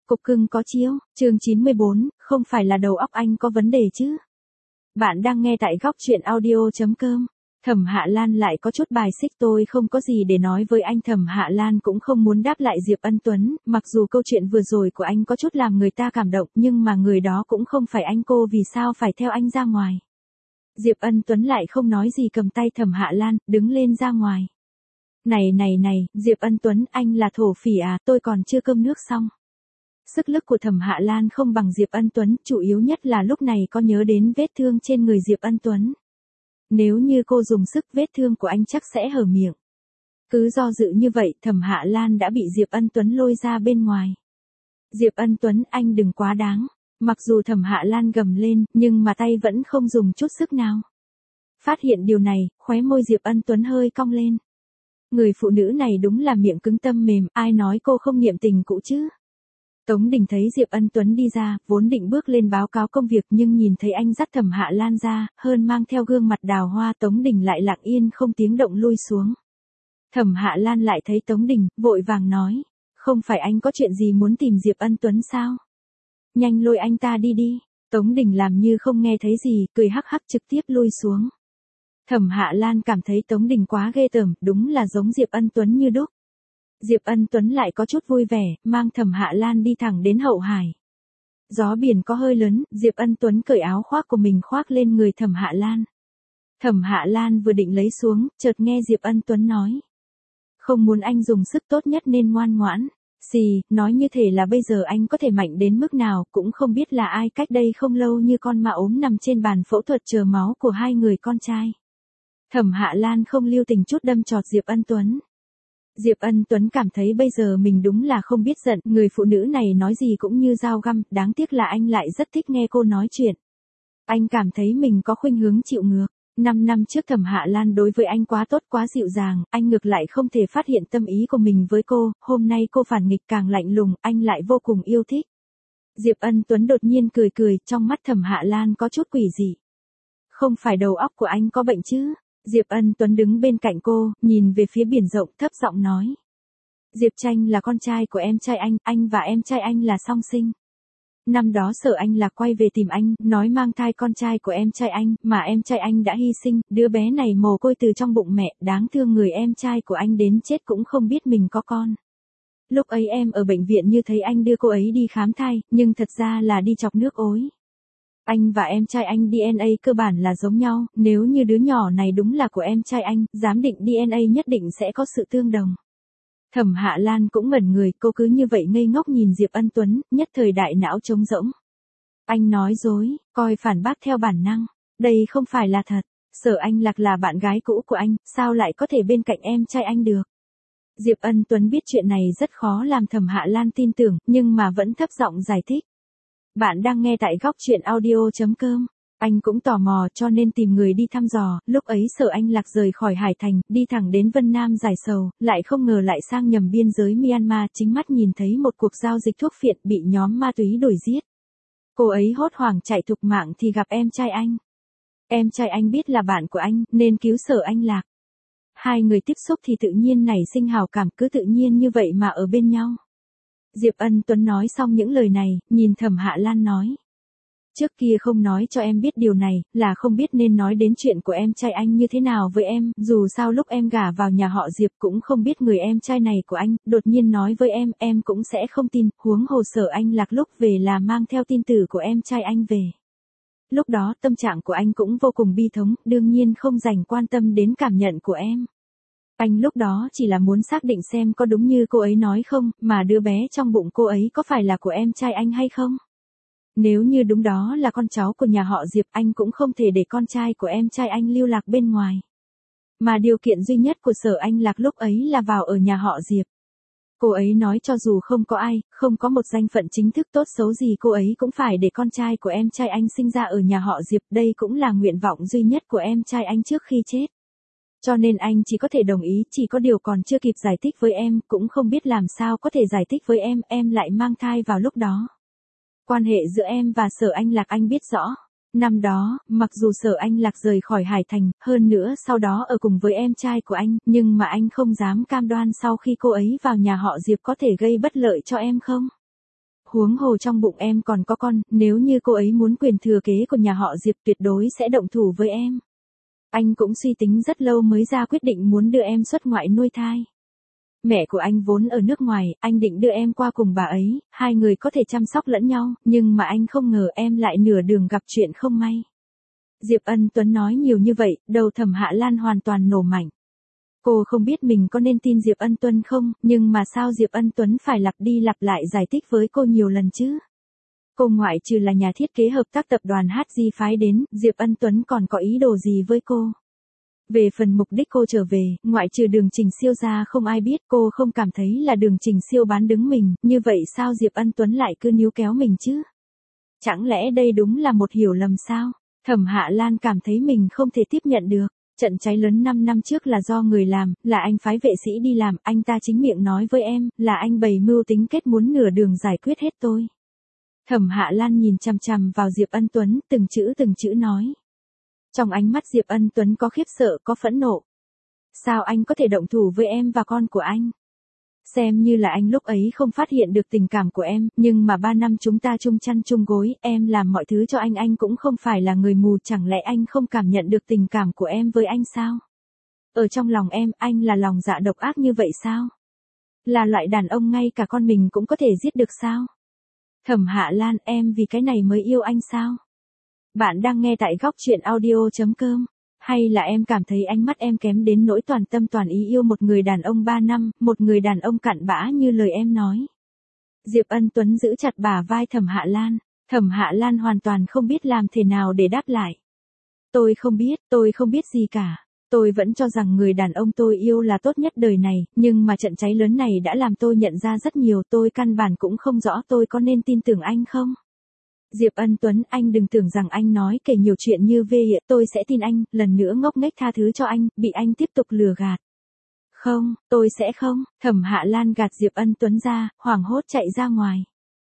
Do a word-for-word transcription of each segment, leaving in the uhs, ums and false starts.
Cục cưng có chiếu, chương chín mươi bốn, không phải là đầu óc anh có vấn đề chứ. Bạn đang nghe tại góc chuyện audio chấm com. Thẩm Hạ Lan lại có chút bài xích, tôi không có gì để nói với anh. Thẩm Hạ Lan cũng không muốn đáp lại Diệp Ân Tuấn, mặc dù câu chuyện vừa rồi của anh có chút làm người ta cảm động, nhưng mà người đó cũng không phải anh, cô vì sao phải theo anh ra ngoài. Diệp Ân Tuấn lại không nói gì, cầm tay Thẩm Hạ Lan, đứng lên ra ngoài. Này này này, Diệp Ân Tuấn, anh là thổ phỉ à, tôi còn chưa cơm nước xong. Sức lực của Thẩm Hạ Lan không bằng Diệp Ân Tuấn, chủ yếu nhất là lúc này có nhớ đến vết thương trên người Diệp Ân Tuấn. Nếu như cô dùng sức, vết thương của anh chắc sẽ hở miệng. Cứ do dự như vậy, Thẩm Hạ Lan đã bị Diệp Ân Tuấn lôi ra bên ngoài. Diệp Ân Tuấn, anh đừng quá đáng. Mặc dù Thẩm Hạ Lan gầm lên, nhưng mà tay vẫn không dùng chút sức nào. Phát hiện điều này, khóe môi Diệp Ân Tuấn hơi cong lên. Người phụ nữ này đúng là miệng cứng tâm mềm, ai nói cô không niệm tình cũ chứ. Tống Đình thấy Diệp Ân Tuấn đi ra, vốn định bước lên báo cáo công việc, nhưng nhìn thấy anh dắt Thẩm Hạ Lan ra, hơn mang theo gương mặt đào hoa, Tống Đình lại lặng yên không tiếng động lui xuống. Thẩm Hạ Lan lại thấy Tống Đình, vội vàng nói, không phải anh có chuyện gì muốn tìm Diệp Ân Tuấn sao? Nhanh lôi anh ta đi đi. Tống Đình làm như không nghe thấy gì, cười hắc hắc trực tiếp lui xuống. Thẩm Hạ Lan cảm thấy Tống Đình quá ghê tởm, đúng là giống Diệp Ân Tuấn như đúc. Diệp Ân Tuấn lại có chút vui vẻ, mang Thẩm Hạ Lan đi thẳng đến Hậu Hải. Gió biển có hơi lớn, Diệp Ân Tuấn cởi áo khoác của mình khoác lên người Thẩm Hạ Lan. Thẩm Hạ Lan vừa định lấy xuống, chợt nghe Diệp Ân Tuấn nói. Không muốn anh dùng sức, tốt nhất nên ngoan ngoãn. Xì, nói như thể là bây giờ anh có thể mạnh đến mức nào, cũng không biết là ai cách đây không lâu như con ma ốm nằm trên bàn phẫu thuật chờ máu của hai người con trai. Thẩm Hạ Lan không lưu tình chút đâm chọt Diệp Ân Tuấn. Diệp Ân Tuấn cảm thấy bây giờ mình đúng là không biết giận, người phụ nữ này nói gì cũng như dao găm, đáng tiếc là anh lại rất thích nghe cô nói chuyện. Anh cảm thấy mình có khuynh hướng chịu ngược. Năm năm trước Thẩm Hạ Lan đối với anh quá tốt, quá dịu dàng, anh ngược lại không thể phát hiện tâm ý của mình với cô, hôm nay cô phản nghịch càng lạnh lùng, anh lại vô cùng yêu thích. Diệp Ân Tuấn đột nhiên cười cười, trong mắt Thẩm Hạ Lan có chút quỷ dị. Không phải đầu óc của anh có bệnh chứ? Diệp Ân Tuấn đứng bên cạnh cô, nhìn về phía biển rộng, thấp giọng nói. Diệp Tranh là con trai của em trai anh, anh và em trai anh là song sinh. Năm đó Sở Anh Lạc quay về tìm anh, nói mang thai con trai của em trai anh, mà em trai anh đã hy sinh, đứa bé này mồ côi từ trong bụng mẹ, đáng thương người em trai của anh đến chết cũng không biết mình có con. Lúc ấy em ở bệnh viện như thấy anh đưa cô ấy đi khám thai, nhưng thật ra là đi chọc nước ối. Anh và em trai anh đê en a cơ bản là giống nhau, nếu như đứa nhỏ này đúng là của em trai anh, giám định đê en a nhất định sẽ có sự tương đồng. Thẩm Hạ Lan cũng ngẩn người, cô cứ như vậy ngây ngốc nhìn Diệp Ân Tuấn, nhất thời đại não trống rỗng. Anh nói dối, coi phản bác theo bản năng, đây không phải là thật, Sở Anh Lạc là bạn gái cũ của anh, sao lại có thể bên cạnh em trai anh được. Diệp Ân Tuấn biết chuyện này rất khó làm Thẩm Hạ Lan tin tưởng, nhưng mà vẫn thấp giọng giải thích. Bạn đang nghe tại góc chuyện audio chấm com. Anh cũng tò mò cho nên tìm người đi thăm dò, lúc ấy Sở Anh Lạc rời khỏi Hải Thành, đi thẳng đến Vân Nam giải sầu, lại không ngờ lại sang nhầm biên giới Myanmar, chính mắt nhìn thấy một cuộc giao dịch thuốc phiện bị nhóm ma túy đuổi giết. Cô ấy hốt hoảng chạy thục mạng thì gặp em trai anh. Em trai anh biết là bạn của anh, nên cứu Sở Anh Lạc. Hai người tiếp xúc thì tự nhiên nảy sinh hào cảm, cứ tự nhiên như vậy mà ở bên nhau. Diệp Ân Tuấn nói xong những lời này, nhìn Thẩm Hạ Lan nói. Trước kia không nói cho em biết điều này, là không biết nên nói đến chuyện của em trai anh như thế nào với em, dù sao lúc em gả vào nhà họ Diệp cũng không biết người em trai này của anh, đột nhiên nói với em, em cũng sẽ không tin, huống hồ Sở Anh Lạc lúc về là mang theo tin tử của em trai anh về. Lúc đó tâm trạng của anh cũng vô cùng bi thống, đương nhiên không dành quan tâm đến cảm nhận của em. Anh lúc đó chỉ là muốn xác định xem có đúng như cô ấy nói không, mà đứa bé trong bụng cô ấy có phải là của em trai anh hay không. Nếu như đúng đó là con cháu của nhà họ Diệp, anh cũng không thể để con trai của em trai anh lưu lạc bên ngoài. Mà điều kiện duy nhất của Sở Anh Lạc lúc ấy là vào ở nhà họ Diệp. Cô ấy nói cho dù không có ai, không có một danh phận chính thức tốt xấu gì, cô ấy cũng phải để con trai của em trai anh sinh ra ở nhà họ Diệp, đây cũng là nguyện vọng duy nhất của em trai anh trước khi chết. Cho nên anh chỉ có thể đồng ý, chỉ có điều còn chưa kịp giải thích với em, cũng không biết làm sao có thể giải thích với em, em lại mang thai vào lúc đó. Quan hệ giữa em và Sở Anh Lạc anh biết rõ. Năm đó, mặc dù Sở Anh Lạc rời khỏi Hải Thành, hơn nữa sau đó ở cùng với em trai của anh, nhưng mà anh không dám cam đoan sau khi cô ấy vào nhà họ Diệp có thể gây bất lợi cho em không. huống hồ trong bụng em còn có con, nếu như cô ấy muốn quyền thừa kế của nhà họ Diệp tuyệt đối sẽ động thủ với em. Anh cũng suy tính rất lâu mới ra quyết định muốn đưa em xuất ngoại nuôi thai. Mẹ của anh vốn ở nước ngoài, anh định đưa em qua cùng bà ấy, hai người có thể chăm sóc lẫn nhau, nhưng mà anh không ngờ em lại nửa đường gặp chuyện không may. Diệp Ân Tuấn nói nhiều như vậy, đầu Thẩm Hạ Lan hoàn toàn nổ mạnh. Cô không biết mình có nên tin Diệp Ân Tuấn không, nhưng mà sao Diệp Ân Tuấn phải lặp đi lặp lại giải thích với cô nhiều lần chứ? Cô ngoại trừ là nhà thiết kế hợp tác tập đoàn hát giê phái đến, Diệp Ân Tuấn còn có ý đồ gì với cô? Về phần mục đích cô trở về, ngoại trừ Đường Trình Siêu ra không ai biết, cô không cảm thấy là Đường Trình Siêu bán đứng mình, như vậy sao Diệp Ân Tuấn lại cứ níu kéo mình chứ? Chẳng lẽ đây đúng là một hiểu lầm sao? Thẩm Hạ Lan cảm thấy mình không thể tiếp nhận được. Trận cháy lớn năm năm trước là do người làm, là anh phái vệ sĩ đi làm, anh ta chính miệng nói với em, là anh bày mưu tính kết muốn nửa đường giải quyết hết tôi. Thẩm Hạ Lan nhìn chằm chằm vào Diệp Ân Tuấn, từng chữ từng chữ nói. Trong ánh mắt Diệp Ân Tuấn có khiếp sợ, có phẫn nộ. Sao anh có thể động thủ với em và con của anh? Xem như là anh lúc ấy không phát hiện được tình cảm của em, nhưng mà ba năm chúng ta chung chăn chung gối, em làm mọi thứ cho anh, anh cũng không phải là người mù, chẳng lẽ anh không cảm nhận được tình cảm của em với anh sao? Ở trong lòng em, anh là lòng dạ độc ác như vậy sao? Là loại đàn ông ngay cả con mình cũng có thể giết được sao? Thẩm Hạ Lan, em vì cái này mới yêu anh sao? Bạn đang nghe tại góc truyện audio chấm com. Hay là em cảm thấy ánh mắt em kém đến nỗi toàn tâm toàn ý yêu một người đàn ông ba năm, một người đàn ông cặn bã như lời em nói? Diệp Ân Tuấn giữ chặt bả vai Thẩm Hạ Lan. Thẩm Hạ Lan hoàn toàn không biết làm thế nào để đáp lại. Tôi không biết, tôi không biết gì cả. Tôi vẫn cho rằng người đàn ông tôi yêu là tốt nhất đời này, nhưng mà trận cháy lớn này đã làm tôi nhận ra rất nhiều, tôi căn bản cũng không rõ tôi có nên tin tưởng anh không? Diệp Ân Tuấn, anh đừng tưởng rằng anh nói kể nhiều chuyện như về tôi sẽ tin anh, lần nữa ngốc nghếch tha thứ cho anh, bị anh tiếp tục lừa gạt. Không, tôi sẽ không. Thẩm Hạ Lan gạt Diệp Ân Tuấn ra, hoảng hốt chạy ra ngoài.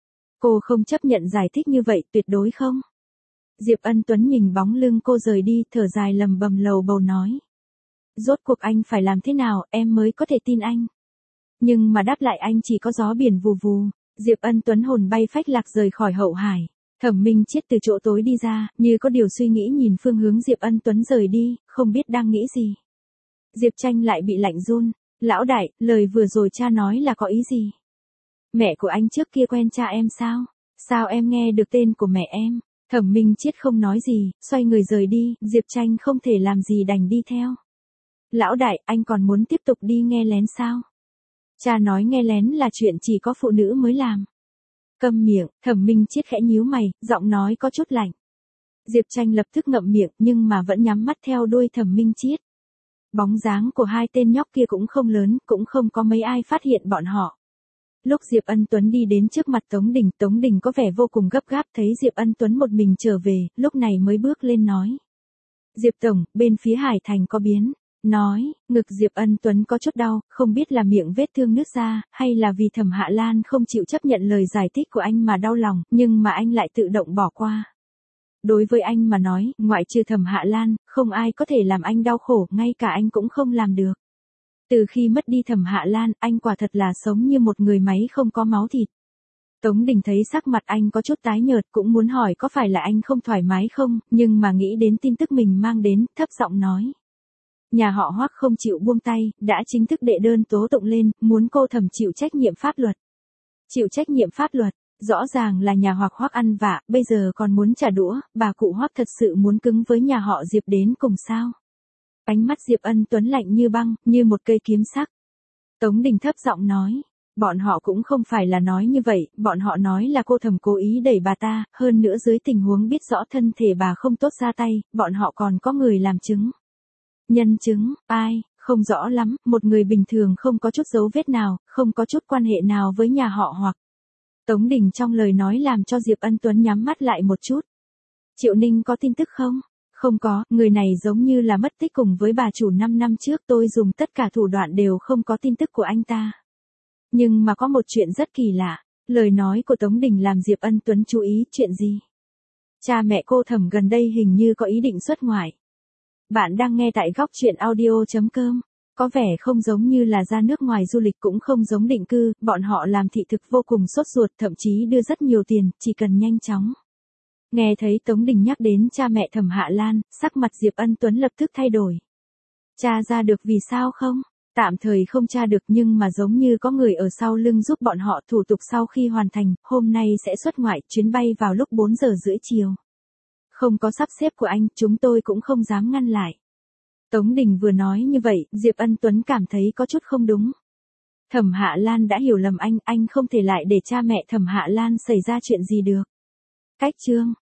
Cô không chấp nhận giải thích như vậy, tuyệt đối không. Diệp Ân Tuấn nhìn bóng lưng cô rời đi, thở dài lầm bầm lầu bầu nói. Rốt cuộc anh phải làm thế nào, em mới có thể tin anh? Nhưng mà đáp lại anh chỉ có gió biển vù vù. Diệp Ân Tuấn hồn bay phách lạc rời khỏi Hậu Hải. Thẩm Minh Chiết từ chỗ tối đi ra, như có điều suy nghĩ nhìn phương hướng Diệp Ân Tuấn rời đi, không biết đang nghĩ gì. Diệp Tranh lại bị lạnh run. Lão đại, lời vừa rồi cha nói là có ý gì? Mẹ của anh trước kia quen cha em sao? Sao em nghe được tên của mẹ em? Thẩm Minh Chiết không nói gì, xoay người rời đi, Diệp Tranh không thể làm gì đành đi theo. Lão đại, anh còn muốn tiếp tục đi nghe lén sao? Cha nói nghe lén là chuyện chỉ có phụ nữ mới làm. Câm miệng, Thẩm Minh Chiết khẽ nhíu mày, giọng nói có chút lạnh. Diệp Tranh lập tức ngậm miệng nhưng mà vẫn nhắm mắt theo đuôi Thẩm Minh Chiết. Bóng dáng của hai tên nhóc kia cũng không lớn, cũng không có mấy ai phát hiện bọn họ. Lúc Diệp Ân Tuấn đi đến trước mặt Tống Đình, Tống Đình có vẻ vô cùng gấp gáp, thấy Diệp Ân Tuấn một mình trở về, lúc này mới bước lên nói. Diệp Tổng, bên phía Hải Thành có biến. Nói, ngực Diệp Ân Tuấn có chút đau, không biết là miệng vết thương nứt ra, hay là vì Thẩm Hạ Lan không chịu chấp nhận lời giải thích của anh mà đau lòng, nhưng mà anh lại tự động bỏ qua. Đối với anh mà nói, ngoại trừ Thẩm Hạ Lan, không ai có thể làm anh đau khổ, ngay cả anh cũng không làm được. Từ khi mất đi Thẩm Hạ Lan, anh quả thật là sống như một người máy không có máu thịt. Tống Đình thấy sắc mặt anh có chút tái nhợt, cũng muốn hỏi có phải là anh không thoải mái không, nhưng mà nghĩ đến tin tức mình mang đến, thấp giọng nói. Nhà họ Hoắc không chịu buông tay, đã chính thức đệ đơn tố tụng lên, muốn cô Thẩm chịu trách nhiệm pháp luật. Chịu trách nhiệm pháp luật, rõ ràng là nhà họ Hoắc ăn vạ, bây giờ còn muốn trả đũa, bà cụ Hoắc thật sự muốn cứng với nhà họ Diệp đến cùng sao? Ánh mắt Diệp Ân Tuấn lạnh như băng, như một cây kiếm sắc. Tống Đình thấp giọng nói, bọn họ cũng không phải là nói như vậy, bọn họ nói là cô Thẩm cố ý đẩy bà ta, hơn nữa dưới tình huống biết rõ thân thể bà không tốt ra tay, bọn họ còn có người làm chứng. Nhân chứng, ai, không rõ lắm, một người bình thường không có chút dấu vết nào, không có chút quan hệ nào với nhà họ Hoặc. Tống Đình trong lời nói làm cho Diệp Ân Tuấn nhắm mắt lại một chút. Triệu Ninh có tin tức không? Không có, người này giống như là mất tích cùng với bà chủ năm năm trước, tôi dùng tất cả thủ đoạn đều không có tin tức của anh ta. Nhưng mà có một chuyện rất kỳ lạ, lời nói của Tống Đình làm Diệp Ân Tuấn chú ý, chuyện gì? Cha mẹ cô Thẩm gần đây hình như có ý định xuất ngoại. Bạn đang nghe tại góc truyện audio chấm com. Có vẻ không giống như là ra nước ngoài du lịch cũng không giống định cư, bọn họ làm thị thực vô cùng sốt ruột, thậm chí đưa rất nhiều tiền, chỉ cần nhanh chóng. Nghe thấy Tống Đình nhắc đến cha mẹ Thẩm Hạ Lan, sắc mặt Diệp Ân Tuấn lập tức thay đổi. Tra ra được vì sao không? Tạm thời không tra được nhưng mà giống như có người ở sau lưng giúp bọn họ, thủ tục sau khi hoàn thành, hôm nay sẽ xuất ngoại, chuyến bay vào lúc bốn giờ rưỡi chiều. Không có sắp xếp của anh, chúng tôi cũng không dám ngăn lại. Tống Đình vừa nói như vậy, Diệp Ân Tuấn cảm thấy có chút không đúng. Thẩm Hạ Lan đã hiểu lầm anh, anh không thể lại để cha mẹ Thẩm Hạ Lan xảy ra chuyện gì được. Cách chương